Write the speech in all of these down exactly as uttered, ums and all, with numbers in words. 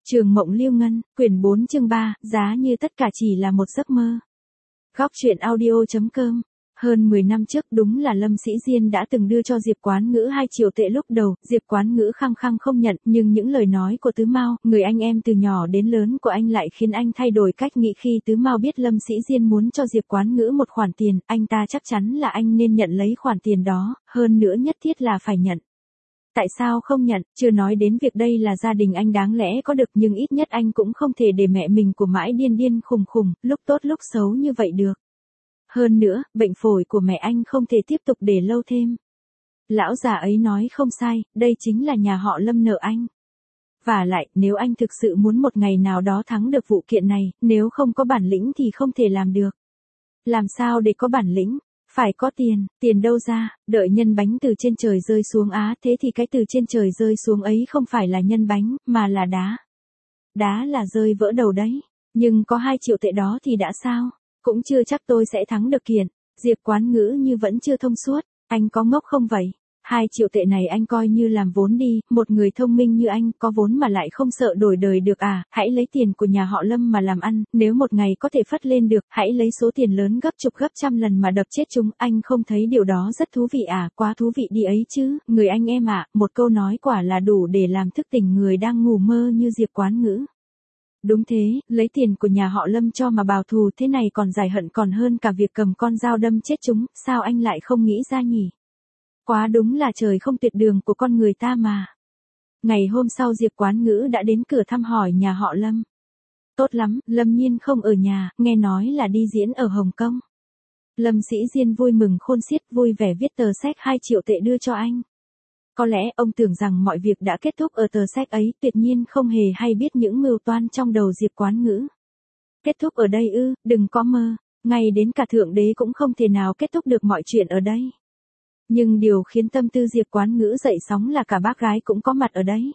Trường Mộng Liêu Ngân, quyển bốn chương ba, giá như tất cả chỉ là một giấc mơ. Góc truyện audio chấm com. Hơn mười năm trước đúng là Lâm Sĩ Diên đã từng đưa cho Diệp Quán Ngữ hai triệu tệ lúc đầu, Diệp Quán Ngữ khăng khăng không nhận, nhưng những lời nói của Tứ Mao, người anh em từ nhỏ đến lớn của anh lại khiến anh thay đổi cách nghĩ. Khi Tứ Mao biết Lâm Sĩ Diên muốn cho Diệp Quán Ngữ một khoản tiền, anh ta chắc chắn là anh nên nhận lấy khoản tiền đó, hơn nữa nhất thiết là phải nhận. Tại sao không nhận, chưa nói đến việc đây là gia đình anh đáng lẽ có được, nhưng ít nhất anh cũng không thể để mẹ mình của mãi điên điên khùng khùng, lúc tốt lúc xấu như vậy được. Hơn nữa, bệnh phổi của mẹ anh không thể tiếp tục để lâu thêm. Lão già ấy nói không sai, đây chính là nhà họ Lâm nợ anh. Và lại, nếu anh thực sự muốn một ngày nào đó thắng được vụ kiện này, nếu không có bản lĩnh thì không thể làm được. Làm sao để có bản lĩnh? Phải có tiền, tiền đâu ra, đợi nhân bánh từ trên trời rơi xuống á, thế thì cái từ trên trời rơi xuống ấy không phải là nhân bánh, mà là đá. Đá là rơi vỡ đầu đấy, nhưng có hai triệu tệ đó thì đã sao? Cũng chưa chắc tôi sẽ thắng được kiện. Diệp Quán Ngữ như vẫn chưa thông suốt, anh có ngốc không vậy? Hai triệu tệ này anh coi như làm vốn đi, một người thông minh như anh, có vốn mà lại không sợ đổi đời được à, hãy lấy tiền của nhà họ Lâm mà làm ăn, nếu một ngày có thể phất lên được, hãy lấy số tiền lớn gấp chục gấp trăm lần mà đập chết chúng, anh không thấy điều đó rất thú vị à, quá thú vị đi ấy chứ, người anh em ạ, à, một câu nói quả là đủ để làm thức tỉnh người đang ngủ mơ như Diệp Quán Ngữ. Đúng thế, lấy tiền của nhà họ Lâm cho mà bào thù thế này còn giải hận còn hơn cả việc cầm con dao đâm chết chúng, sao anh lại không nghĩ ra nhỉ? Quá đúng là trời không tuyệt đường của con người ta mà. Ngày hôm sau Diệp Quán Ngữ đã đến cửa thăm hỏi nhà họ Lâm. Tốt lắm, Lâm Nhiên không ở nhà, nghe nói là đi diễn ở Hồng Kông. Lâm Sĩ Diên vui mừng khôn xiết, vui vẻ viết tờ séc hai triệu tệ đưa cho anh. Có lẽ ông tưởng rằng mọi việc đã kết thúc ở tờ séc ấy, tuyệt nhiên không hề hay biết những mưu toan trong đầu Diệp Quán Ngữ. Kết thúc ở đây ư, đừng có mơ, ngay đến cả Thượng Đế cũng không thể nào kết thúc được mọi chuyện ở đây. Nhưng điều khiến tâm tư Diệp Quán Ngữ dậy sóng là cả bác gái cũng có mặt ở đấy.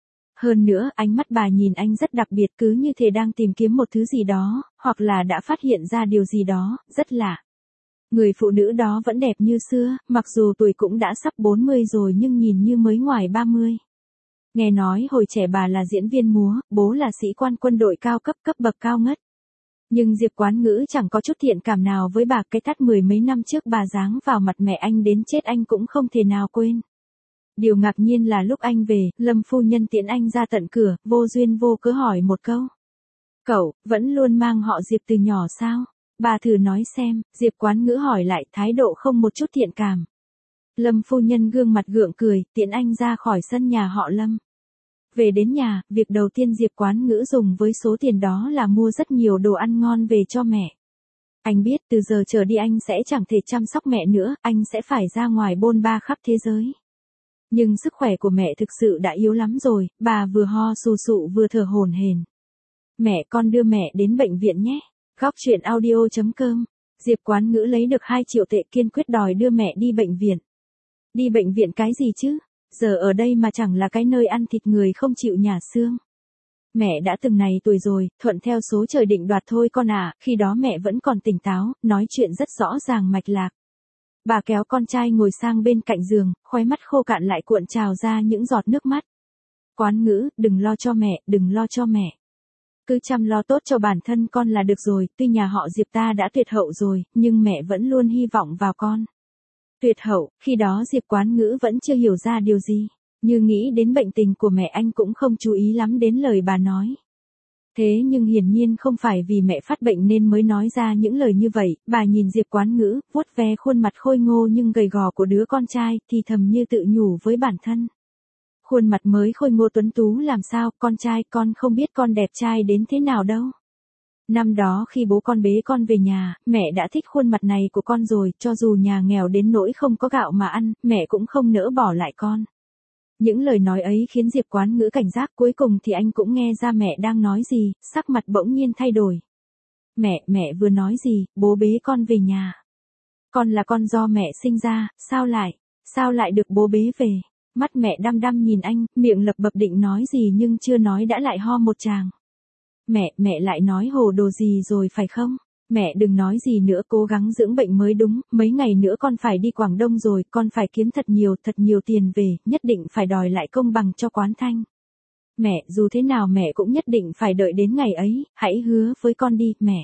Hơn nữa, ánh mắt bà nhìn anh rất đặc biệt, cứ như thể đang tìm kiếm một thứ gì đó, hoặc là đã phát hiện ra điều gì đó, rất lạ. Người phụ nữ đó vẫn đẹp như xưa, mặc dù tuổi cũng đã sắp bốn mươi rồi nhưng nhìn như mới ngoài ba mươi. Nghe nói hồi trẻ bà là diễn viên múa, bố là sĩ quan quân đội cao cấp cấp bậc cao ngất. Nhưng Diệp Quán Ngữ chẳng có chút thiện cảm nào với bà, cái tát mười mấy năm trước bà giáng vào mặt mẹ anh đến chết anh cũng không thể nào quên. Điều ngạc nhiên là lúc anh về, Lâm phu nhân tiễn anh ra tận cửa, vô duyên vô cớ hỏi một câu. Cậu, vẫn luôn mang họ Diệp từ nhỏ sao? Bà thử nói xem, Diệp Quán Ngữ hỏi lại, thái độ không một chút thiện cảm. Lâm phu nhân gương mặt gượng cười, tiễn anh ra khỏi sân nhà họ Lâm. Về đến nhà, việc đầu tiên Diệp Quán Ngữ dùng với số tiền đó là mua rất nhiều đồ ăn ngon về cho mẹ. Anh biết từ giờ trở đi anh sẽ chẳng thể chăm sóc mẹ nữa, anh sẽ phải ra ngoài bôn ba khắp thế giới. Nhưng sức khỏe của mẹ thực sự đã yếu lắm rồi, bà vừa ho sù sụ vừa thở hổn hển. Mẹ, con đưa mẹ đến bệnh viện nhé. Góc truyện audio chấm com. Diệp Quán Ngữ lấy được hai triệu tệ, kiên quyết đòi đưa mẹ đi bệnh viện. Đi bệnh viện cái gì chứ? Giờ ở đây mà chẳng là cái nơi ăn thịt người không chịu nhả xương. Mẹ đã từng này tuổi rồi, thuận theo số trời định đoạt thôi con à, khi đó mẹ vẫn còn tỉnh táo, nói chuyện rất rõ ràng mạch lạc. Bà kéo con trai ngồi sang bên cạnh giường, khóe mắt khô cạn lại cuộn trào ra những giọt nước mắt. Quán Ngữ, đừng lo cho mẹ, đừng lo cho mẹ. Cứ chăm lo tốt cho bản thân con là được rồi, tuy nhà họ Diệp ta đã tuyệt hậu rồi, nhưng mẹ vẫn luôn hy vọng vào con. Tuyệt hậu, khi đó Diệp Quán Ngữ vẫn chưa hiểu ra điều gì, như nghĩ đến bệnh tình của mẹ anh cũng không chú ý lắm đến lời bà nói. Thế nhưng hiển nhiên không phải vì mẹ phát bệnh nên mới nói ra những lời như vậy, bà nhìn Diệp Quán Ngữ, vuốt ve khuôn mặt khôi ngô nhưng gầy gò của đứa con trai, thì thầm như tự nhủ với bản thân. Khuôn mặt mới khôi ngô tuấn tú làm sao, con trai, con không biết con đẹp trai đến thế nào đâu. Năm đó khi bố con bế con về nhà, mẹ đã thích khuôn mặt này của con rồi, cho dù nhà nghèo đến nỗi không có gạo mà ăn, mẹ cũng không nỡ bỏ lại con. Những lời nói ấy khiến Diệp Quán Ngữ cảnh giác, cuối cùng thì anh cũng nghe ra mẹ đang nói gì, sắc mặt bỗng nhiên thay đổi. Mẹ, mẹ vừa nói gì, bố bế con về nhà. Con là con do mẹ sinh ra, sao lại, sao lại được bố bế về? Mắt mẹ đăm đăm nhìn anh, miệng lập bập định nói gì nhưng chưa nói đã lại ho một tràng. Mẹ, mẹ lại nói hồ đồ gì rồi phải không? Mẹ đừng nói gì nữa, cố gắng dưỡng bệnh mới đúng, mấy ngày nữa con phải đi Quảng Đông rồi, con phải kiếm thật nhiều, thật nhiều tiền về, nhất định phải đòi lại công bằng cho Quán Thanh. Mẹ, dù thế nào mẹ cũng nhất định phải đợi đến ngày ấy, hãy hứa với con đi, mẹ.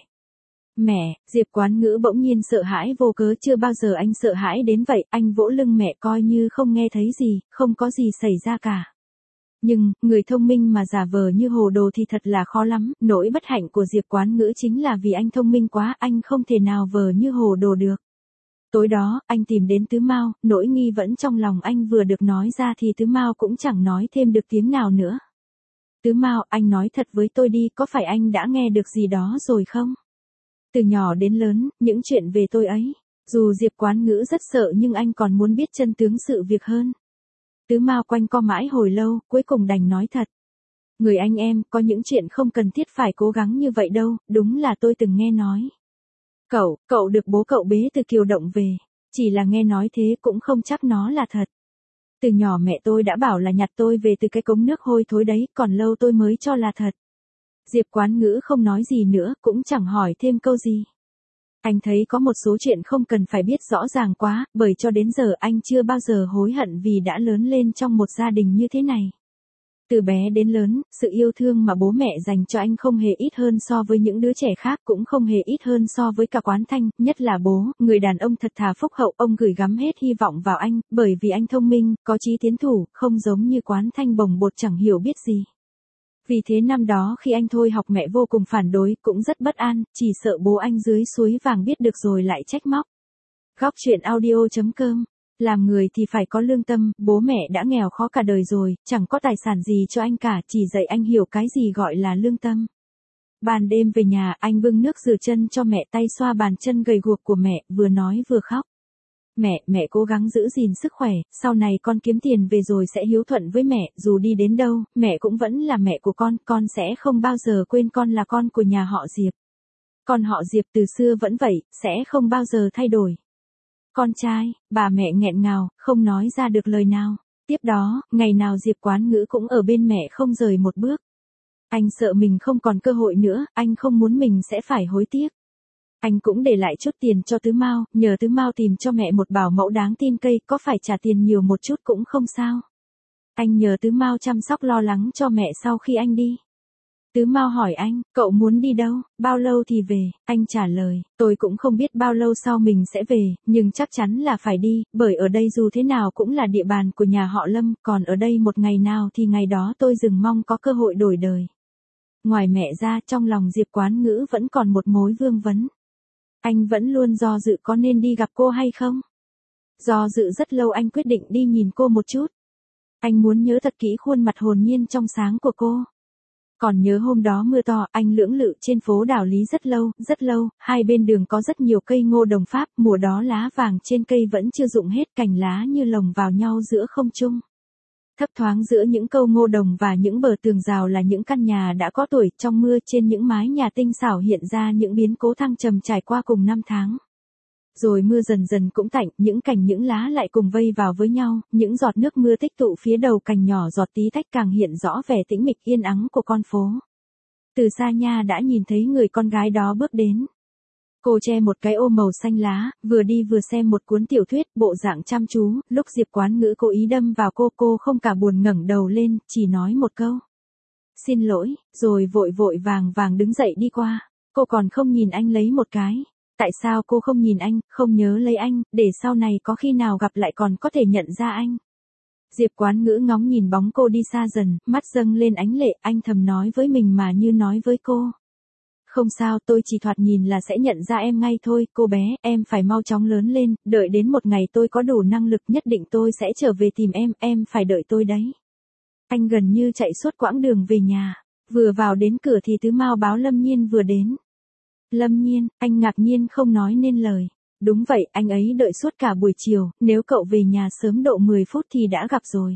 Mẹ, Diệp Quán Ngữ bỗng nhiên sợ hãi vô cớ, chưa bao giờ anh sợ hãi đến vậy, anh vỗ lưng mẹ coi như không nghe thấy gì, không có gì xảy ra cả. Nhưng, người thông minh mà giả vờ như hồ đồ thì thật là khó lắm, nỗi bất hạnh của Diệp Quán Ngữ chính là vì anh thông minh quá, anh không thể nào vờ như hồ đồ được. Tối đó, anh tìm đến Tứ Mao, nỗi nghi vẫn trong lòng anh vừa được nói ra thì Tứ Mao cũng chẳng nói thêm được tiếng nào nữa. Tứ Mao, anh nói thật với tôi đi, có phải anh đã nghe được gì đó rồi không? Từ nhỏ đến lớn, những chuyện về tôi ấy. Dù Diệp Quán Ngữ rất sợ nhưng anh còn muốn biết chân tướng sự việc hơn. Tứ Mao quanh co mãi hồi lâu, cuối cùng đành nói thật. Người anh em, có những chuyện không cần thiết phải cố gắng như vậy đâu, đúng là tôi từng nghe nói. Cậu, cậu được bố cậu bế từ Kiều Động về. Chỉ là nghe nói thế cũng không chắc nó là thật. Từ nhỏ mẹ tôi đã bảo là nhặt tôi về từ cái cống nước hôi thối đấy, còn lâu tôi mới cho là thật. Diệp Quán Ngữ không nói gì nữa, cũng chẳng hỏi thêm câu gì. Anh thấy có một số chuyện không cần phải biết rõ ràng quá, bởi cho đến giờ anh chưa bao giờ hối hận vì đã lớn lên trong một gia đình như thế này. Từ bé đến lớn, sự yêu thương mà bố mẹ dành cho anh không hề ít hơn so với những đứa trẻ khác, cũng không hề ít hơn so với cả Quán Thanh, nhất là bố, người đàn ông thật thà phúc hậu, ông gửi gắm hết hy vọng vào anh, bởi vì anh thông minh, có chí tiến thủ, không giống như Quán Thanh bồng bột chẳng hiểu biết gì. Vì thế năm đó khi anh thôi học mẹ vô cùng phản đối, cũng rất bất an, chỉ sợ bố anh dưới suối vàng biết được rồi lại trách móc. Góc truyện audio chấm com. Làm người thì phải có lương tâm, bố mẹ đã nghèo khó cả đời rồi, chẳng có tài sản gì cho anh cả, chỉ dạy anh hiểu cái gì gọi là lương tâm. Ban đêm về nhà, anh bưng nước rửa chân cho mẹ, tay xoa bàn chân gầy guộc của mẹ, vừa nói vừa khóc. Mẹ, mẹ cố gắng giữ gìn sức khỏe, sau này con kiếm tiền về rồi sẽ hiếu thuận với mẹ, dù đi đến đâu, mẹ cũng vẫn là mẹ của con, con sẽ không bao giờ quên con là con của nhà họ Diệp. Con họ Diệp từ xưa vẫn vậy, sẽ không bao giờ thay đổi. Con trai, bà mẹ nghẹn ngào, không nói ra được lời nào. Tiếp đó, ngày nào Diệp Quán Ngữ cũng ở bên mẹ không rời một bước. Anh sợ mình không còn cơ hội nữa, anh không muốn mình sẽ phải hối tiếc. Anh cũng để lại chút tiền cho Tứ Mao, nhờ Tứ Mao tìm cho mẹ một bảo mẫu đáng tin cây, có phải trả tiền nhiều một chút cũng không sao. Anh nhờ Tứ Mao chăm sóc lo lắng cho mẹ sau khi anh đi. Tứ Mao hỏi anh, cậu muốn đi đâu, bao lâu thì về, anh trả lời, tôi cũng không biết bao lâu sau mình sẽ về, nhưng chắc chắn là phải đi, bởi ở đây dù thế nào cũng là địa bàn của nhà họ Lâm, còn ở đây một ngày nào thì ngày đó tôi dừng mong có cơ hội đổi đời. Ngoài mẹ ra, trong lòng Diệp Quán Ngữ vẫn còn một mối vương vấn. Anh vẫn luôn do dự có nên đi gặp cô hay không. Do dự rất lâu anh quyết định đi nhìn cô một chút. Anh muốn nhớ thật kỹ khuôn mặt hồn nhiên trong sáng của cô. Còn nhớ hôm đó mưa to, anh lưỡng lự trên phố Đảo Lý rất lâu, rất lâu, hai bên đường có rất nhiều cây ngô đồng Pháp, mùa đó lá vàng trên cây vẫn chưa rụng hết, cành lá như lồng vào nhau giữa không trung. Thấp thoáng giữa những câu ngô đồng và những bờ tường rào là những căn nhà đã có tuổi, trong mưa trên những mái nhà tinh xảo hiện ra những biến cố thăng trầm trải qua cùng năm tháng. Rồi mưa dần dần cũng tạnh, những cành những lá lại cùng vây vào với nhau, những giọt nước mưa tích tụ phía đầu cành nhỏ giọt tí tách càng hiện rõ vẻ tĩnh mịch yên ắng của con phố. Từ xa nha đã nhìn thấy người con gái đó bước đến. Cô che một cái ô màu xanh lá, vừa đi vừa xem một cuốn tiểu thuyết, bộ dạng chăm chú, lúc Diệp Quán Ngữ cố ý đâm vào cô, cô không cả buồn ngẩng đầu lên, chỉ nói một câu. Xin lỗi, rồi vội vội vàng vàng đứng dậy đi qua. Cô còn không nhìn anh lấy một cái. Tại sao cô không nhìn anh, không nhớ lấy anh, để sau này có khi nào gặp lại còn có thể nhận ra anh. Diệp Quán Ngữ ngóng nhìn bóng cô đi xa dần, mắt dâng lên ánh lệ, anh thầm nói với mình mà như nói với cô. Không sao, tôi chỉ thoạt nhìn là sẽ nhận ra em ngay thôi, cô bé, em phải mau chóng lớn lên, đợi đến một ngày tôi có đủ năng lực nhất định tôi sẽ trở về tìm em, em phải đợi tôi đấy. Anh gần như chạy suốt quãng đường về nhà, vừa vào đến cửa thì Tứ Mao báo Lâm Nhiên vừa đến. Lâm Nhiên, anh ngạc nhiên không nói nên lời. Đúng vậy, anh ấy đợi suốt cả buổi chiều, nếu cậu về nhà sớm độ mười phút thì đã gặp rồi.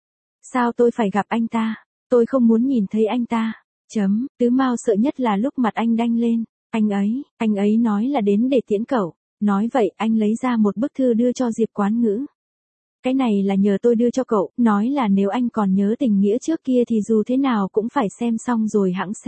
Sao tôi phải gặp anh ta? Tôi không muốn nhìn thấy anh ta. Chấm, Tứ Mao sợ nhất là lúc mặt anh đanh lên. Anh ấy, anh ấy nói là đến để tiễn cậu. Nói vậy, anh lấy ra một bức thư đưa cho Diệp Quán Ngữ. Cái này là nhờ tôi đưa cho cậu, nói là nếu anh còn nhớ tình nghĩa trước kia thì dù thế nào cũng phải xem xong rồi hẵng xé.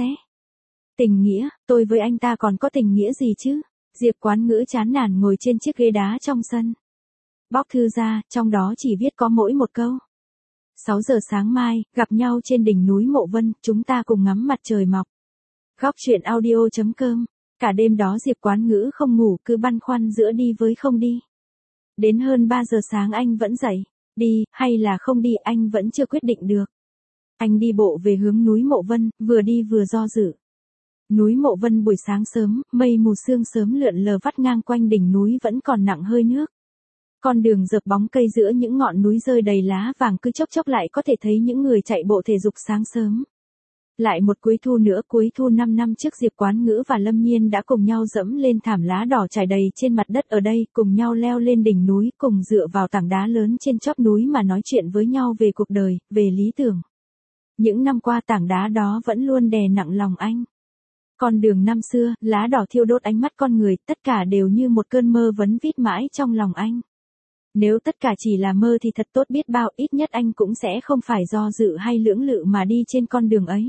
Tình nghĩa, tôi với anh ta còn có tình nghĩa gì chứ? Diệp Quán Ngữ chán nản ngồi trên chiếc ghế đá trong sân. Bóc thư ra, trong đó chỉ viết có mỗi một câu. sáu giờ sáng mai, gặp nhau trên đỉnh núi Mộ Vân, chúng ta cùng ngắm mặt trời mọc. Góc truyện audio chấm com. Cả đêm đó Diệp Quán Ngữ không ngủ, cứ băn khoăn giữa đi với không đi. Đến hơn ba giờ sáng anh vẫn dậy. Đi, hay là không đi, anh vẫn chưa quyết định được. Anh đi bộ về hướng núi Mộ Vân, vừa đi vừa do dự. Núi Mộ Vân buổi sáng sớm, mây mù sương sớm lượn lờ vắt ngang quanh đỉnh núi vẫn còn nặng hơi nước. Con đường dợp bóng cây giữa những ngọn núi rơi đầy lá vàng, cứ chốc chốc lại có thể thấy những người chạy bộ thể dục sáng sớm. Lại một cuối thu nữa, cuối thu năm năm trước Diệp Quán Ngữ và Lâm Nhiên đã cùng nhau dẫm lên thảm lá đỏ trải đầy trên mặt đất ở đây, cùng nhau leo lên đỉnh núi, cùng dựa vào tảng đá lớn trên chóp núi mà nói chuyện với nhau về cuộc đời, về lý tưởng. Những năm qua tảng đá đó vẫn luôn đè nặng lòng anh. Con đường năm xưa, lá đỏ thiêu đốt ánh mắt con người, tất cả đều như một cơn mơ vấn vít mãi trong lòng anh. Nếu tất cả chỉ là mơ thì thật tốt biết bao, ít nhất anh cũng sẽ không phải do dự hay lưỡng lự mà đi trên con đường ấy.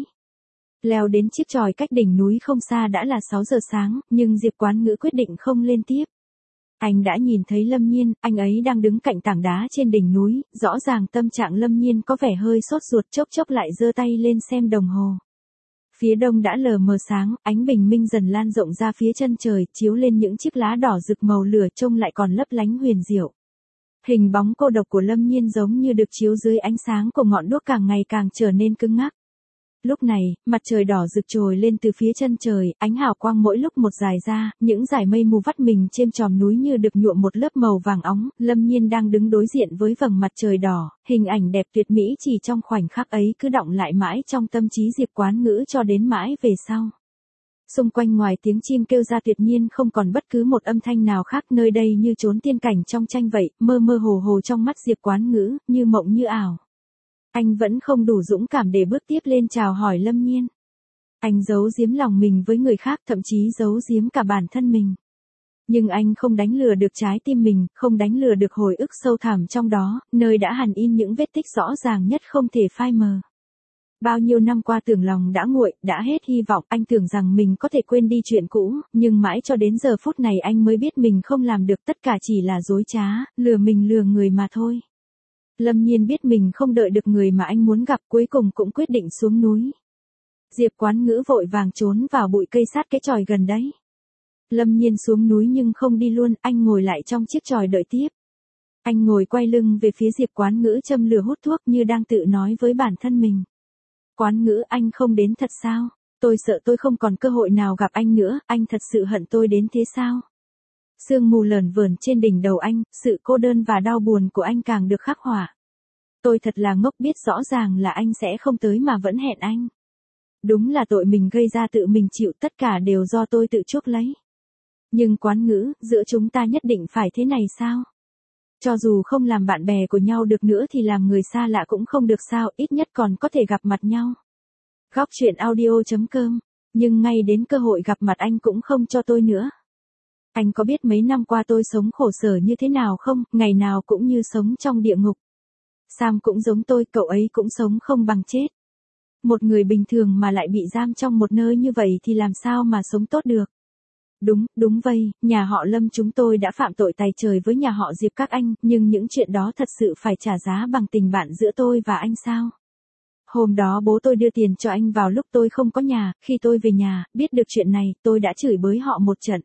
Leo đến chiếc chòi cách đỉnh núi không xa đã là sáu giờ sáng, nhưng Diệp Quán Ngữ quyết định không lên tiếp. Anh đã nhìn thấy Lâm Nhiên, anh ấy đang đứng cạnh tảng đá trên đỉnh núi, rõ ràng tâm trạng Lâm Nhiên có vẻ hơi sốt ruột, chốc chốc lại giơ tay lên xem đồng hồ. Phía đông đã lờ mờ sáng, ánh bình minh dần lan rộng ra phía chân trời, chiếu lên những chiếc lá đỏ rực màu lửa trông lại còn lấp lánh huyền diệu. Hình bóng cô độc của Lâm Nhiên giống như được chiếu dưới ánh sáng của ngọn đuốc càng ngày càng trở nên cứng ngắc. Lúc này, mặt trời đỏ rực trồi lên từ phía chân trời, ánh hào quang mỗi lúc một dài ra, những dải mây mù vắt mình trên chòm núi như được nhuộm một lớp màu vàng óng. Lâm Nhiên đang đứng đối diện với vầng mặt trời đỏ, hình ảnh đẹp tuyệt mỹ chỉ trong khoảnh khắc ấy cứ đọng lại mãi trong tâm trí Diệp Quán Ngữ cho đến mãi về sau. Xung quanh ngoài tiếng chim kêu ra tuyệt nhiên không còn bất cứ một âm thanh nào khác, nơi đây như chốn tiên cảnh trong tranh vậy, mơ mơ hồ hồ trong mắt Diệp Quán Ngữ, như mộng như ảo. Anh vẫn không đủ dũng cảm để bước tiếp lên chào hỏi Lâm Nhiên. Anh giấu giếm lòng mình với người khác, thậm chí giấu giếm cả bản thân mình. Nhưng anh không đánh lừa được trái tim mình, không đánh lừa được hồi ức sâu thẳm trong đó, nơi đã hằn in những vết tích rõ ràng nhất không thể phai mờ. Bao nhiêu năm qua tưởng lòng đã nguội, đã hết hy vọng, anh tưởng rằng mình có thể quên đi chuyện cũ, nhưng mãi cho đến giờ phút này anh mới biết mình không làm được, tất cả chỉ là dối trá, lừa mình lừa người mà thôi. Lâm Nhiên biết mình không đợi được người mà anh muốn gặp, cuối cùng cũng quyết định xuống núi. Diệp Quán Ngữ vội vàng trốn vào bụi cây sát cái chòi gần đấy. Lâm Nhiên xuống núi nhưng không đi luôn, anh ngồi lại trong chiếc chòi đợi tiếp. Anh ngồi quay lưng về phía Diệp Quán Ngữ châm lửa hút thuốc như đang tự nói với bản thân mình. Quán Ngữ, anh không đến thật sao? Tôi sợ tôi không còn cơ hội nào gặp anh nữa, anh thật sự hận tôi đến thế sao? Sương mù lởn vởn trên đỉnh đầu anh, sự cô đơn và đau buồn của anh càng được khắc họa. Tôi thật là ngốc, biết rõ ràng là anh sẽ không tới mà vẫn hẹn anh. Đúng là tội mình gây ra, tự mình chịu, tất cả đều do tôi tự chuốc lấy. Nhưng Quán Ngữ, giữa chúng ta nhất định phải thế này sao? Cho dù không làm bạn bè của nhau được nữa thì làm người xa lạ cũng không được sao, ít nhất còn có thể gặp mặt nhau. Góc truyện audio chấm com. Nhưng ngay đến cơ hội gặp mặt anh cũng không cho tôi nữa. Anh có biết mấy năm qua tôi sống khổ sở như thế nào không, ngày nào cũng như sống trong địa ngục. Sam cũng giống tôi, cậu ấy cũng sống không bằng chết. Một người bình thường mà lại bị giam trong một nơi như vậy thì làm sao mà sống tốt được. Đúng, đúng vậy, nhà họ Lâm chúng tôi đã phạm tội tày trời với nhà họ Diệp các anh, nhưng những chuyện đó thật sự phải trả giá bằng tình bạn giữa tôi và anh sao? Hôm đó bố tôi đưa tiền cho anh vào lúc tôi không có nhà, khi tôi về nhà, biết được chuyện này, tôi đã chửi bới họ một trận.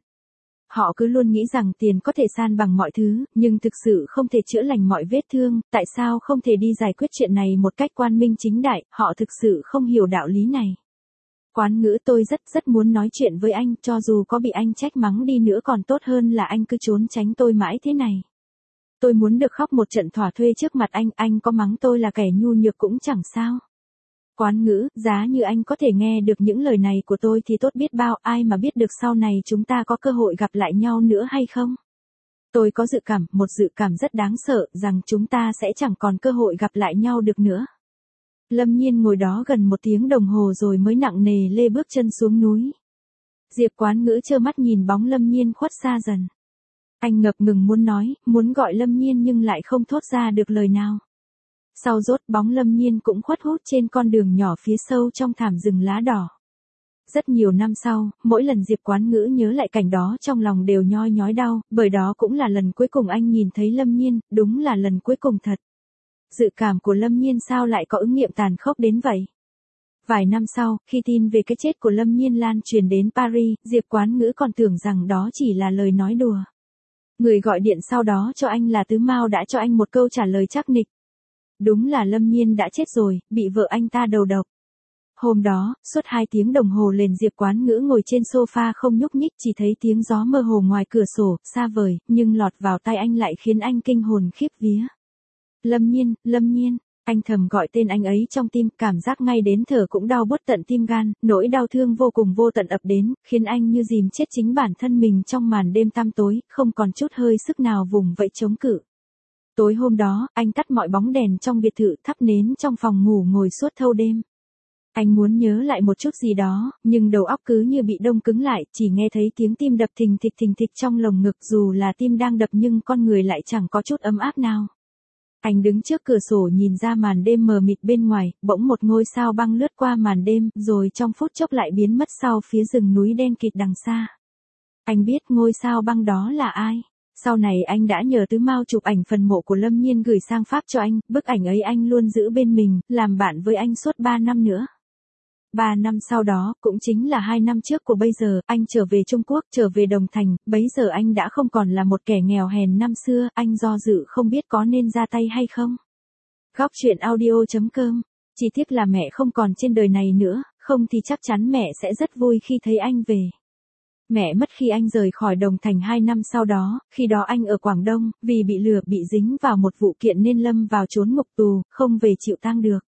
Họ cứ luôn nghĩ rằng tiền có thể san bằng mọi thứ, nhưng thực sự không thể chữa lành mọi vết thương, tại sao không thể đi giải quyết chuyện này một cách quan minh chính đại, họ thực sự không hiểu đạo lý này. Quán Ngữ, tôi rất rất muốn nói chuyện với anh, cho dù có bị anh trách mắng đi nữa còn tốt hơn là anh cứ trốn tránh tôi mãi thế này. Tôi muốn được khóc một trận thỏa thuê trước mặt anh, anh có mắng tôi là kẻ nhu nhược cũng chẳng sao. Quán Ngữ, giá như anh có thể nghe được những lời này của tôi thì tốt biết bao, ai mà biết được sau này chúng ta có cơ hội gặp lại nhau nữa hay không? Tôi có dự cảm, một dự cảm rất đáng sợ, rằng chúng ta sẽ chẳng còn cơ hội gặp lại nhau được nữa. Lâm Nhiên ngồi đó gần một tiếng đồng hồ rồi mới nặng nề lê bước chân xuống núi. Diệp Quán Ngữ trơ mắt nhìn bóng Lâm Nhiên khuất xa dần. Anh ngập ngừng muốn nói, muốn gọi Lâm Nhiên nhưng lại không thốt ra được lời nào. Sau rốt bóng Lâm Nhiên cũng khuất hút trên con đường nhỏ phía sâu trong thảm rừng lá đỏ. Rất nhiều năm sau, mỗi lần Diệp Quán Ngữ nhớ lại cảnh đó trong lòng đều nhoi nhói đau, bởi đó cũng là lần cuối cùng anh nhìn thấy Lâm Nhiên, đúng là lần cuối cùng thật. dự cảm của Lâm Nhiên sao lại có ứng nghiệm tàn khốc đến vậy? Vài năm sau, khi tin về cái chết của Lâm Nhiên lan truyền đến Paris, Diệp Quán Ngữ còn tưởng rằng đó chỉ là lời nói đùa. Người gọi điện sau đó cho anh là Tứ Mao đã cho anh một câu trả lời chắc nịch. Đúng là Lâm Nhiên đã chết rồi, bị vợ anh ta đầu độc. Hôm đó, suốt hai tiếng đồng hồ liền Diệp Quán Ngữ ngồi trên sofa không nhúc nhích, chỉ thấy tiếng gió mơ hồ ngoài cửa sổ, xa vời, nhưng lọt vào tai anh lại khiến anh kinh hồn khiếp vía. Lâm Nhiên, Lâm Nhiên, anh thầm gọi tên anh ấy trong tim, cảm giác ngay đến thở cũng đau buốt tận tim gan, nỗi đau thương vô cùng vô tận ập đến, khiến anh như dìm chết chính bản thân mình trong màn đêm tăm tối, không còn chút hơi sức nào vùng vẫy chống cự. Tối hôm đó, anh tắt mọi bóng đèn trong biệt thự, thắp nến trong phòng ngủ ngồi suốt thâu đêm. Anh muốn nhớ lại một chút gì đó, nhưng đầu óc cứ như bị đông cứng lại, chỉ nghe thấy tiếng tim đập thình thịch thình thịch trong lồng ngực, dù là tim đang đập nhưng con người lại chẳng có chút ấm áp nào. Anh đứng trước cửa sổ nhìn ra màn đêm mờ mịt bên ngoài, bỗng một ngôi sao băng lướt qua màn đêm, rồi trong phút chốc lại biến mất sau phía rừng núi đen kịt đằng xa. Anh biết ngôi sao băng đó là ai. Sau này anh đã nhờ Tứ Mao chụp ảnh phần mộ của Lâm Nhiên gửi sang Pháp cho anh, bức ảnh ấy anh luôn giữ bên mình, làm bạn với anh suốt ba năm nữa. Ba năm sau đó, cũng chính là hai năm trước của bây giờ, anh trở về Trung Quốc, trở về Đồng Thành, bấy giờ anh đã không còn là một kẻ nghèo hèn năm xưa, anh do dự không biết có nên ra tay hay không. Góc truyện audio chấm com, chỉ tiếc là mẹ không còn trên đời này nữa, không thì chắc chắn mẹ sẽ rất vui khi thấy anh về. Mẹ mất khi anh rời khỏi Đồng Thành hai năm sau đó, khi đó anh ở Quảng Đông, vì bị lừa bị dính vào một vụ kiện nên lâm vào trốn ngục tù, không về chịu tang được.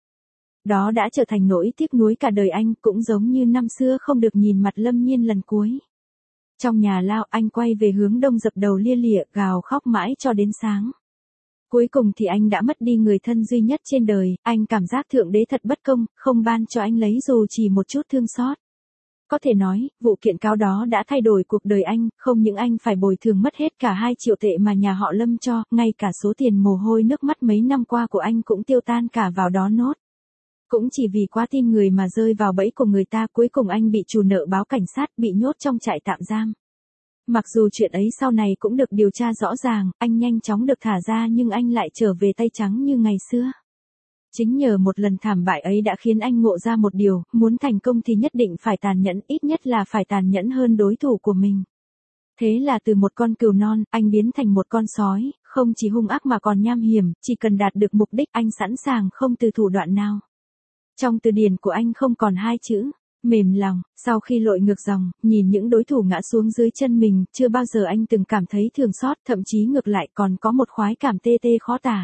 Đó đã trở thành nỗi tiếc nuối cả đời anh, cũng giống như năm xưa không được nhìn mặt Lâm Nhiên lần cuối. Trong nhà lao, anh quay về hướng đông dập đầu lia lịa, gào khóc mãi cho đến sáng. Cuối cùng thì anh đã mất đi người thân duy nhất trên đời, anh cảm giác Thượng Đế thật bất công, không ban cho anh lấy dù chỉ một chút thương xót. Có thể nói, vụ kiện cáo đó đã thay đổi cuộc đời anh, không những anh phải bồi thường mất hết cả hai triệu tệ mà nhà họ Lâm cho, ngay cả số tiền mồ hôi nước mắt mấy năm qua của anh cũng tiêu tan cả vào đó nốt. Cũng chỉ vì quá tin người mà rơi vào bẫy của người ta, cuối cùng anh bị chủ nợ báo cảnh sát, bị nhốt trong trại tạm giam. Mặc dù chuyện ấy sau này cũng được điều tra rõ ràng, anh nhanh chóng được thả ra nhưng anh lại trở về tay trắng như ngày xưa. Chính nhờ một lần thảm bại ấy đã khiến anh ngộ ra một điều, muốn thành công thì nhất định phải tàn nhẫn, ít nhất là phải tàn nhẫn hơn đối thủ của mình. Thế là từ một con cừu non, anh biến thành một con sói, không chỉ hung ác mà còn nham hiểm, chỉ cần đạt được mục đích anh sẵn sàng không từ thủ đoạn nào. Trong từ điển của anh không còn hai chữ, mềm lòng, sau khi lội ngược dòng, nhìn những đối thủ ngã xuống dưới chân mình, chưa bao giờ anh từng cảm thấy thương xót, thậm chí ngược lại còn có một khoái cảm tê tê khó tả.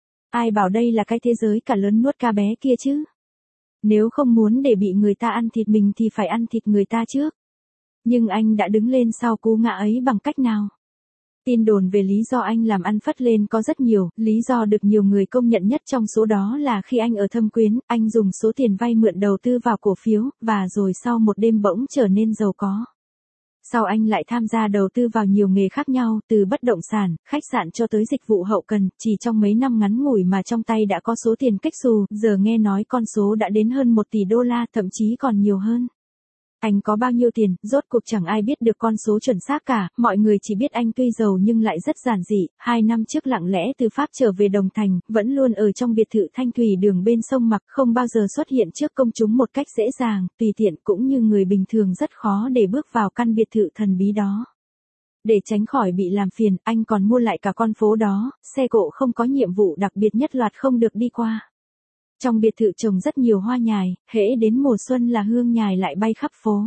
Ai bảo đây là cái thế giới cả lớn nuốt cá bé kia chứ? Nếu không muốn để bị người ta ăn thịt mình thì phải ăn thịt người ta trước. Nhưng anh đã đứng lên sau cú ngã ấy bằng cách nào? Tin đồn về lý do anh làm ăn phất lên có rất nhiều, lý do được nhiều người công nhận nhất trong số đó là khi anh ở Thâm Quyến, anh dùng số tiền vay mượn đầu tư vào cổ phiếu, và rồi sau một đêm bỗng trở nên giàu có. Sau anh lại tham gia đầu tư vào nhiều nghề khác nhau, từ bất động sản, khách sạn cho tới dịch vụ hậu cần, chỉ trong mấy năm ngắn ngủi mà trong tay đã có số tiền kếch xù, giờ nghe nói con số đã đến hơn một tỷ đô la, thậm chí còn nhiều hơn. Anh có bao nhiêu tiền, rốt cuộc chẳng ai biết được con số chuẩn xác cả, mọi người chỉ biết anh tuy giàu nhưng lại rất giản dị, hai năm trước lặng lẽ từ Pháp trở về Đồng Thành, vẫn luôn ở trong biệt thự Thanh Thủy đường bên sông Mặc, không bao giờ xuất hiện trước công chúng một cách dễ dàng, tùy tiện, cũng như người bình thường rất khó để bước vào căn biệt thự thần bí đó. Để tránh khỏi bị làm phiền, anh còn mua lại cả con phố đó, xe cộ không có nhiệm vụ đặc biệt nhất loạt không được đi qua. Trong biệt thự trồng rất nhiều hoa nhài, hễ đến mùa xuân là hương nhài lại bay khắp phố.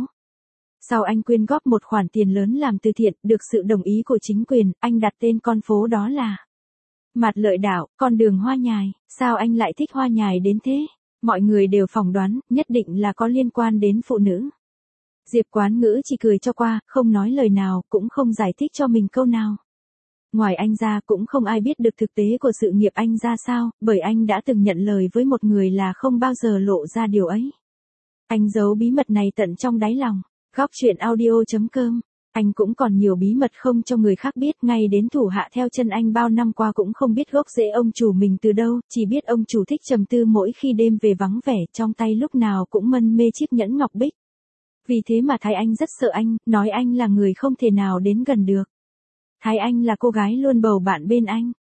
Sau anh quyên góp một khoản tiền lớn làm từ thiện, được sự đồng ý của chính quyền, anh đặt tên con phố đó là Mạt Lợi Đảo, con đường hoa nhài. Sao anh lại thích hoa nhài đến thế? Mọi người đều phỏng đoán, nhất định là có liên quan đến phụ nữ. Diệp Quán Ngữ chỉ cười cho qua, không nói lời nào, cũng không giải thích cho mình câu nào. Ngoài anh ra cũng không ai biết được thực tế của sự nghiệp anh ra sao, bởi anh đã từng nhận lời với một người là không bao giờ lộ ra điều ấy. Anh giấu bí mật này tận trong đáy lòng. Góc truyện audio chấm com. Anh cũng còn nhiều bí mật không cho người khác biết, ngay đến thủ hạ theo chân anh bao năm qua cũng không biết gốc rễ ông chủ mình từ đâu, chỉ biết ông chủ thích trầm tư mỗi khi đêm về vắng vẻ, trong tay lúc nào cũng mân mê chiếc nhẫn ngọc bích. Vì thế mà Thái Anh rất sợ anh, nói anh là người không thể nào đến gần được. Thái Anh là cô gái luôn bầu bạn bên anh.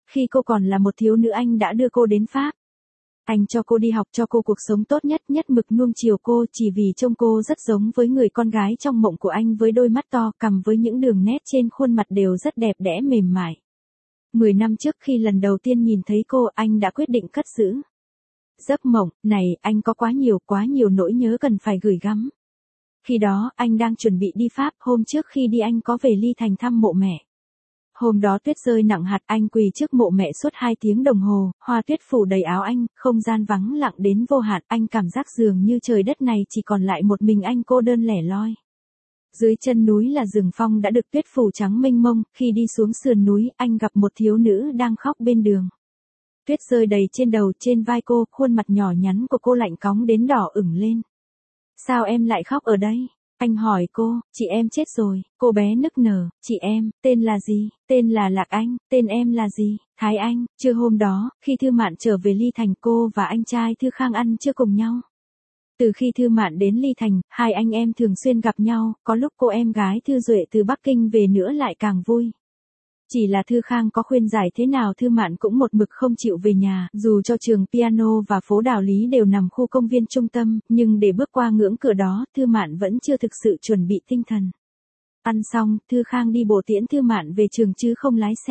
Khi cô còn là một thiếu nữ anh đã đưa cô đến Pháp. Anh cho cô đi học, cho cô cuộc sống tốt nhất, nhất mực nuông chiều cô chỉ vì trông cô rất giống với người con gái trong mộng của anh với đôi mắt to, cằm với những đường nét trên khuôn mặt đều rất đẹp đẽ mềm mại. Mười năm trước khi lần đầu tiên nhìn thấy cô, anh đã quyết định cất giữ giấc mộng này. Anh có quá nhiều, quá nhiều nỗi nhớ cần phải gửi gắm. Khi đó, anh đang chuẩn bị đi Pháp, hôm trước khi đi anh có về Ly Thành thăm mộ mẹ. Hôm đó tuyết rơi nặng hạt, anh quỳ trước mộ mẹ suốt hai tiếng đồng hồ, hoa tuyết phủ đầy áo anh, không gian vắng lặng đến vô hạn, anh cảm giác dường như trời đất này chỉ còn lại một mình anh cô đơn lẻ loi. Dưới chân núi là rừng phong đã được tuyết phủ trắng mênh mông, khi đi xuống sườn núi, anh gặp một thiếu nữ đang khóc bên đường. Tuyết rơi đầy trên đầu, trên vai cô, khuôn mặt nhỏ nhắn của cô lạnh cóng đến đỏ ửng lên. Sao em lại khóc ở đây? Anh hỏi cô, chị em chết rồi. Cô bé nức nở, chị em, tên là gì? Tên là Lạc Anh. Tên em là gì? Thái Anh. Trưa hôm đó, khi Thư Mạn trở về Ly Thành, cô và anh trai Thư Khang ăn trưa cùng nhau. Từ khi Thư Mạn đến Ly Thành, hai anh em thường xuyên gặp nhau, có lúc cô em gái Thư Duệ từ Bắc Kinh về nữa lại càng vui. Chỉ là Thư Khang có khuyên giải thế nào Thư Mạn cũng một mực không chịu về nhà, dù cho trường piano và phố Đào Lý đều nằm khu công viên trung tâm, nhưng để bước qua ngưỡng cửa đó, Thư Mạn vẫn chưa thực sự chuẩn bị tinh thần. Ăn xong, Thư Khang đi bộ tiễn Thư Mạn về trường chứ không lái xe.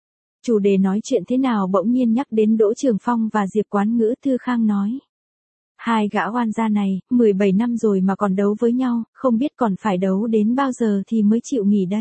Chủ đề nói chuyện thế nào bỗng nhiên nhắc đến Đỗ Trường Phong và Diệp Quán Ngữ. Thư Khang nói. Hai gã oan gia này, mười bảy năm rồi mà còn đấu với nhau, không biết còn phải đấu đến bao giờ thì mới chịu nghỉ đây.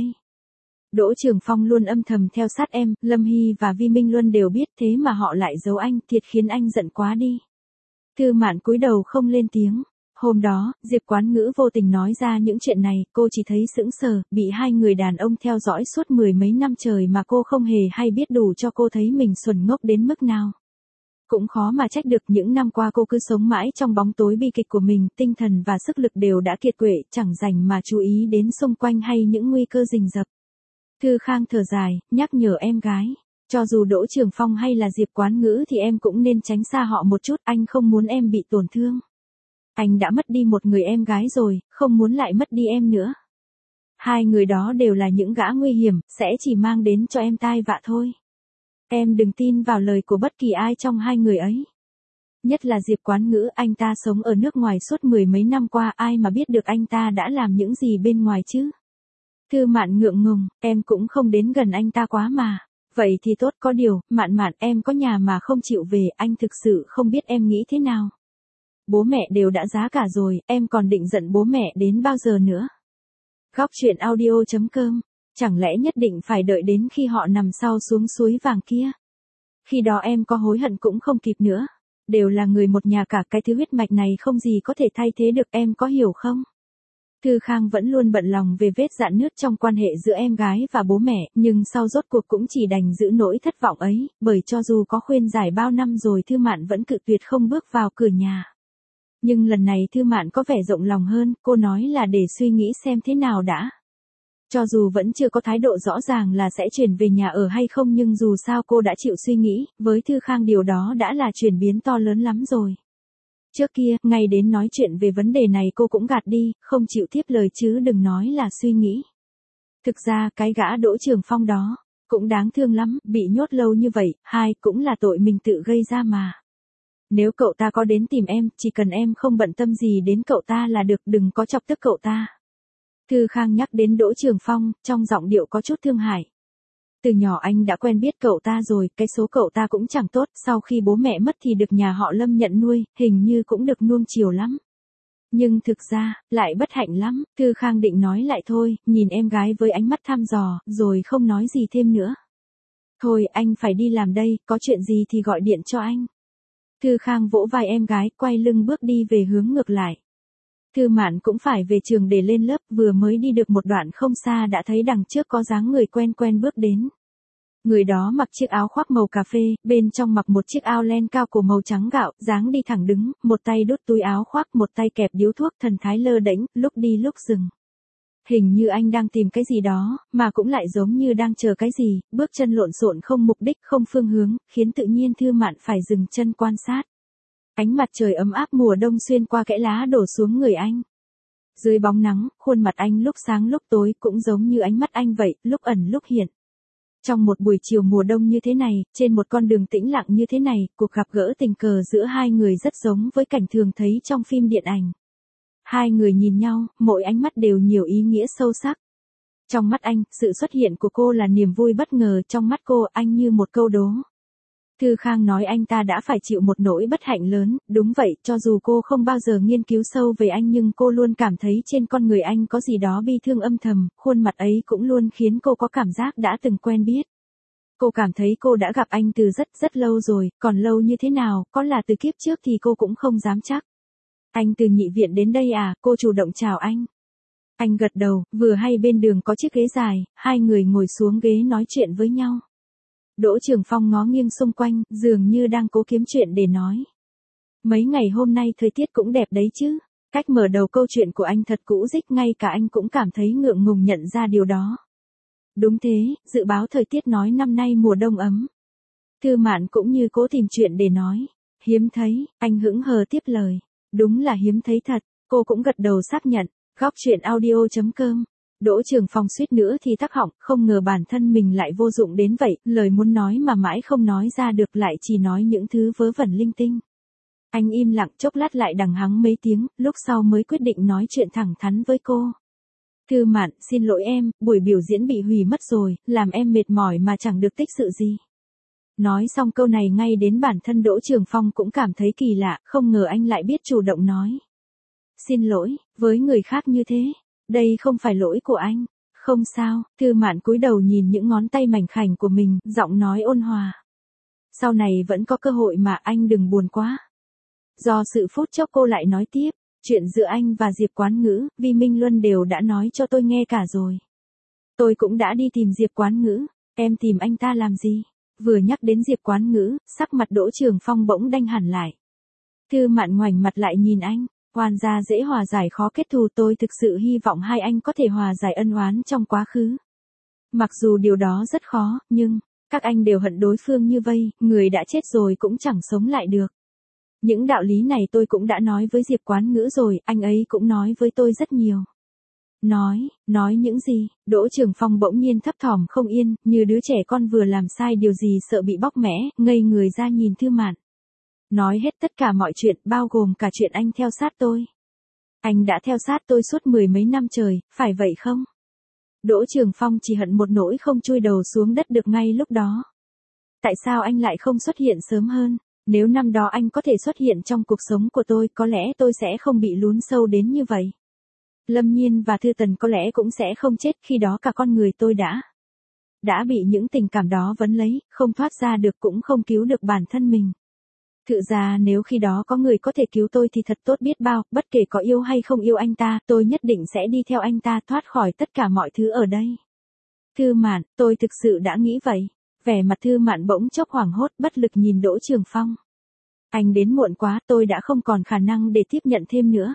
Đỗ Trường Phong luôn âm thầm theo sát em, Lâm Hy và Vi Minh Luân đều biết, thế mà họ lại giấu anh, thiệt khiến anh giận quá đi. Thư Mạn cúi đầu không lên tiếng. Hôm đó, Diệp Quán Ngữ vô tình nói ra những chuyện này, cô chỉ thấy sững sờ, bị hai người đàn ông theo dõi suốt mười mấy năm trời mà cô không hề hay biết, đủ cho cô thấy mình xuẩn ngốc đến mức nào. Cũng khó mà trách được, những năm qua cô cứ sống mãi trong bóng tối bi kịch của mình, tinh thần và sức lực đều đã kiệt quệ, chẳng dành mà chú ý đến xung quanh hay những nguy cơ rình rập. Thư Khang thở dài, nhắc nhở em gái. Cho dù Đỗ Trường Phong hay là Diệp Quán Ngữ thì em cũng nên tránh xa họ một chút, anh không muốn em bị tổn thương. Anh đã mất đi một người em gái rồi, không muốn lại mất đi em nữa. Hai người đó đều là những gã nguy hiểm, sẽ chỉ mang đến cho em tai vạ thôi. Em đừng tin vào lời của bất kỳ ai trong hai người ấy. Nhất là Diệp Quán Ngữ, anh ta sống ở nước ngoài suốt mười mấy năm qua, ai mà biết được anh ta đã làm những gì bên ngoài chứ. Thư Mạn ngượng ngùng, em cũng không đến gần anh ta quá mà. Vậy thì tốt, có điều, Mạn Mạn, em có nhà mà không chịu về, anh thực sự không biết em nghĩ thế nào. Bố mẹ đều đã giá cả rồi, em còn định giận bố mẹ đến bao giờ nữa. Góc truyện audio chấm com. Chẳng lẽ nhất định phải đợi đến khi họ nằm sau xuống suối vàng kia? Khi đó em có hối hận cũng không kịp nữa. Đều là người một nhà cả, cái thứ huyết mạch này không gì có thể thay thế được, em có hiểu không? Thư Khang vẫn luôn bận lòng về vết rạn nứt trong quan hệ giữa em gái và bố mẹ, nhưng sau rốt cuộc cũng chỉ đành giữ nỗi thất vọng ấy, bởi cho dù có khuyên giải bao năm rồi Thư Mạn vẫn cự tuyệt không bước vào cửa nhà. Nhưng lần này Thư Mạn có vẻ rộng lòng hơn, cô nói là để suy nghĩ xem thế nào đã. Cho dù vẫn chưa có thái độ rõ ràng là sẽ chuyển về nhà ở hay không, nhưng dù sao cô đã chịu suy nghĩ, với Thư Khang điều đó đã là chuyển biến to lớn lắm rồi. Trước kia, ngay đến nói chuyện về vấn đề này cô cũng gạt đi, không chịu tiếp lời chứ đừng nói là suy nghĩ. Thực ra cái gã Đỗ Trường Phong đó, cũng đáng thương lắm, bị nhốt lâu như vậy, hai, cũng là tội mình tự gây ra mà. Nếu cậu ta có đến tìm em, chỉ cần em không bận tâm gì đến cậu ta là được, đừng có chọc tức cậu ta. Thư Khang nhắc đến Đỗ Trường Phong, trong giọng điệu có chút thương hại. Từ nhỏ anh đã quen biết cậu ta rồi, cái số cậu ta cũng chẳng tốt, sau khi bố mẹ mất thì được nhà họ Lâm nhận nuôi, hình như cũng được nuông chiều lắm. Nhưng thực ra, lại bất hạnh lắm, Thư Khang định nói lại thôi, nhìn em gái với ánh mắt thăm dò, rồi không nói gì thêm nữa. Thôi anh phải đi làm đây, có chuyện gì thì gọi điện cho anh. Thư Khang vỗ vai em gái, quay lưng bước đi về hướng ngược lại. Thư Mạn cũng phải về trường để lên lớp, vừa mới đi được một đoạn không xa đã thấy đằng trước có dáng người quen quen bước đến. Người đó mặc chiếc áo khoác màu cà phê, bên trong mặc một chiếc ao len cao cổ màu trắng gạo, dáng đi thẳng đứng, một tay đút túi áo khoác, một tay kẹp điếu thuốc, thần thái lơ đễnh, lúc đi lúc dừng. Hình như anh đang tìm cái gì đó, mà cũng lại giống như đang chờ cái gì, bước chân lộn xộn không mục đích, không phương hướng, khiến tự nhiên Thư Mạn phải dừng chân quan sát. Ánh mặt trời ấm áp mùa đông xuyên qua kẽ lá đổ xuống người anh. Dưới bóng nắng, khuôn mặt anh lúc sáng lúc tối cũng giống như ánh mắt anh vậy, lúc ẩn lúc hiện. Trong một buổi chiều mùa đông như thế này, trên một con đường tĩnh lặng như thế này, cuộc gặp gỡ tình cờ giữa hai người rất giống với cảnh thường thấy trong phim điện ảnh. Hai người nhìn nhau, mỗi ánh mắt đều nhiều ý nghĩa sâu sắc. Trong mắt anh, sự xuất hiện của cô là niềm vui bất ngờ, trong mắt cô, anh như một câu đố. Thư Khang nói anh ta đã phải chịu một nỗi bất hạnh lớn, đúng vậy, cho dù cô không bao giờ nghiên cứu sâu về anh nhưng cô luôn cảm thấy trên con người anh có gì đó bi thương âm thầm, khuôn mặt ấy cũng luôn khiến cô có cảm giác đã từng quen biết. Cô cảm thấy cô đã gặp anh từ rất rất lâu rồi, còn lâu như thế nào, có là từ kiếp trước thì cô cũng không dám chắc. Anh từ nhị viện đến đây à, cô chủ động chào anh. Anh gật đầu, vừa hay bên đường có chiếc ghế dài, hai người ngồi xuống ghế nói chuyện với nhau. Đỗ Trường Phong ngó nghiêng xung quanh, dường như đang cố kiếm chuyện để nói. Mấy ngày hôm nay thời tiết cũng đẹp đấy chứ. Cách mở đầu câu chuyện của anh thật cũ rích, ngay cả anh cũng cảm thấy ngượng ngùng nhận ra điều đó. Đúng thế, dự báo thời tiết nói năm nay mùa đông ấm. Thư Mạn cũng như cố tìm chuyện để nói. Hiếm thấy, anh hững hờ tiếp lời. Đúng là hiếm thấy thật, cô cũng gật đầu xác nhận. Góc chuyện audio chấm com. Đỗ Trường Phong suýt nữa thì tắc họng, không ngờ bản thân mình lại vô dụng đến vậy, lời muốn nói mà mãi không nói ra được lại chỉ nói những thứ vớ vẩn linh tinh. Anh im lặng chốc lát lại đằng hắng mấy tiếng, lúc sau mới quyết định nói chuyện thẳng thắn với cô. Thư Mạn, xin lỗi em, buổi biểu diễn bị hủy mất rồi, làm em mệt mỏi mà chẳng được tích sự gì. Nói xong câu này ngay đến bản thân Đỗ Trường Phong cũng cảm thấy kỳ lạ, không ngờ anh lại biết chủ động nói. Xin lỗi, với người khác như thế, đây không phải lỗi của anh. Không sao, Thư Mạn cúi đầu nhìn những ngón tay mảnh khảnh của mình, giọng nói ôn hòa. Sau này vẫn có cơ hội mà, anh đừng buồn quá. Do sự phút chốc cô lại nói tiếp, chuyện giữa anh và Diệp Quán Ngữ, Vi Minh Luân đều đã nói cho tôi nghe cả rồi. Tôi cũng đã đi tìm Diệp Quán Ngữ, em tìm anh ta làm gì? Vừa nhắc đến Diệp Quán Ngữ, sắc mặt Đỗ Trường Phong bỗng đanh hẳn lại. Thư Mạn ngoảnh mặt lại nhìn anh. Oan gia dễ hòa giải khó kết thù, tôi thực sự hy vọng hai anh có thể hòa giải ân oán trong quá khứ. Mặc dù điều đó rất khó, nhưng, các anh đều hận đối phương như vây, người đã chết rồi cũng chẳng sống lại được. Những đạo lý này tôi cũng đã nói với Diệp Quán Ngữ rồi, anh ấy cũng nói với tôi rất nhiều. Nói, nói những gì? Đỗ Trường Phong bỗng nhiên thấp thỏm không yên, như đứa trẻ con vừa làm sai điều gì sợ bị bóc mẽ, ngây người ra nhìn Thư Mạn. Nói hết tất cả mọi chuyện, bao gồm cả chuyện anh theo sát tôi. Anh đã theo sát tôi suốt mười mấy năm trời, phải vậy không? Đỗ Trường Phong chỉ hận một nỗi không chui đầu xuống đất được ngay lúc đó. Tại sao anh lại không xuất hiện sớm hơn? Nếu năm đó anh có thể xuất hiện trong cuộc sống của tôi, có lẽ tôi sẽ không bị lún sâu đến như vậy. Lâm Nhiên và Thư Tần có lẽ cũng sẽ không chết, khi đó cả con người tôi đã đã bị những tình cảm đó vấn lấy, không thoát ra được cũng không cứu được bản thân mình. Thực ra nếu khi đó có người có thể cứu tôi thì thật tốt biết bao, bất kể có yêu hay không yêu anh ta, tôi nhất định sẽ đi theo anh ta thoát khỏi tất cả mọi thứ ở đây. Thư Mạn, tôi thực sự đã nghĩ vậy. Vẻ mặt Thư Mạn bỗng chốc hoảng hốt, bất lực nhìn Đỗ Trường Phong. Anh đến muộn quá, tôi đã không còn khả năng để tiếp nhận thêm nữa.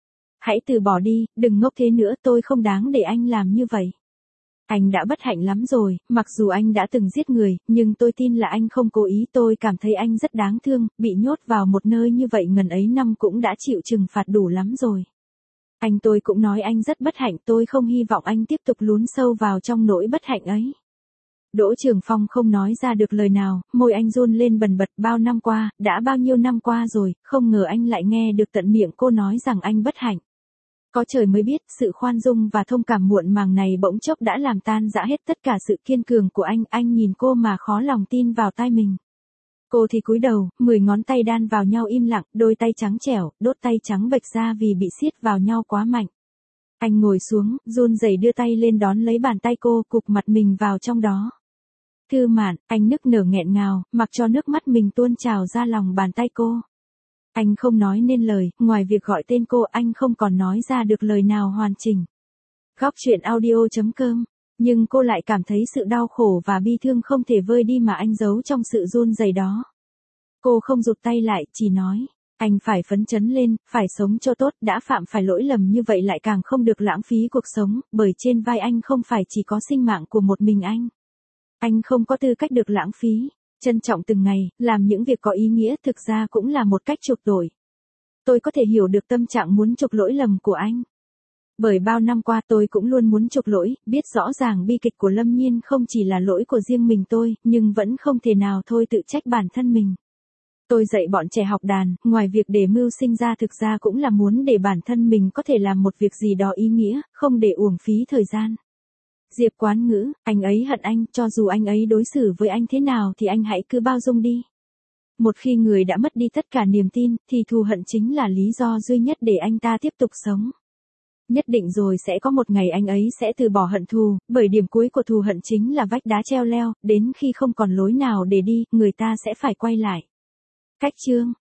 Hãy từ bỏ đi, đừng ngốc thế nữa, tôi không đáng để anh làm như vậy. Anh đã bất hạnh lắm rồi, mặc dù anh đã từng giết người, nhưng tôi tin là anh không cố ý, tôi cảm thấy anh rất đáng thương, bị nhốt vào một nơi như vậy ngần ấy năm cũng đã chịu trừng phạt đủ lắm rồi. Anh tôi cũng nói anh rất bất hạnh, tôi không hy vọng anh tiếp tục lún sâu vào trong nỗi bất hạnh ấy. Đỗ Trường Phong không nói ra được lời nào, môi anh run lên bần bật, bao năm qua, đã bao nhiêu năm qua rồi, không ngờ anh lại nghe được tận miệng cô nói rằng anh bất hạnh. Có trời mới biết, sự khoan dung và thông cảm muộn màng này bỗng chốc đã làm tan rã hết tất cả sự kiên cường của anh, anh nhìn cô mà khó lòng tin vào tai mình. Cô thì cúi đầu, mười ngón tay đan vào nhau im lặng, đôi tay trắng trẻo, đốt tay trắng bệch ra vì bị siết vào nhau quá mạnh. Anh ngồi xuống, run rẩy đưa tay lên đón lấy bàn tay cô, cụp mặt mình vào trong đó. Thư Mạn, anh nức nở nghẹn ngào, mặc cho nước mắt mình tuôn trào ra lòng bàn tay cô. Anh không nói nên lời, ngoài việc gọi tên cô, anh không còn nói ra được lời nào hoàn chỉnh. Góc chuyện audio chấm com. Nhưng cô lại cảm thấy sự đau khổ và bi thương không thể vơi đi mà anh giấu trong sự run rẩy đó. Cô không rụt tay lại, chỉ nói, anh phải phấn chấn lên, phải sống cho tốt, đã phạm phải lỗi lầm như vậy lại càng không được lãng phí cuộc sống, bởi trên vai anh không phải chỉ có sinh mạng của một mình anh. Anh không có tư cách được lãng phí. Trân trọng từng ngày, làm những việc có ý nghĩa thực ra cũng là một cách chuộc tội. Tôi có thể hiểu được tâm trạng muốn chuộc lỗi lầm của anh. Bởi bao năm qua tôi cũng luôn muốn chuộc lỗi, biết rõ ràng bi kịch của Lâm Nhiên không chỉ là lỗi của riêng mình tôi, nhưng vẫn không thể nào thôi tự trách bản thân mình. Tôi dạy bọn trẻ học đàn, ngoài việc để mưu sinh ra thực ra cũng là muốn để bản thân mình có thể làm một việc gì đó ý nghĩa, không để uổng phí thời gian. Diệp Quán Ngữ, anh ấy hận anh, cho dù anh ấy đối xử với anh thế nào thì anh hãy cứ bao dung đi. Một khi người đã mất đi tất cả niềm tin, thì thù hận chính là lý do duy nhất để anh ta tiếp tục sống. Nhất định rồi sẽ có một ngày anh ấy sẽ từ bỏ hận thù, bởi điểm cuối của thù hận chính là vách đá treo leo, đến khi không còn lối nào để đi, người ta sẽ phải quay lại. Cách chương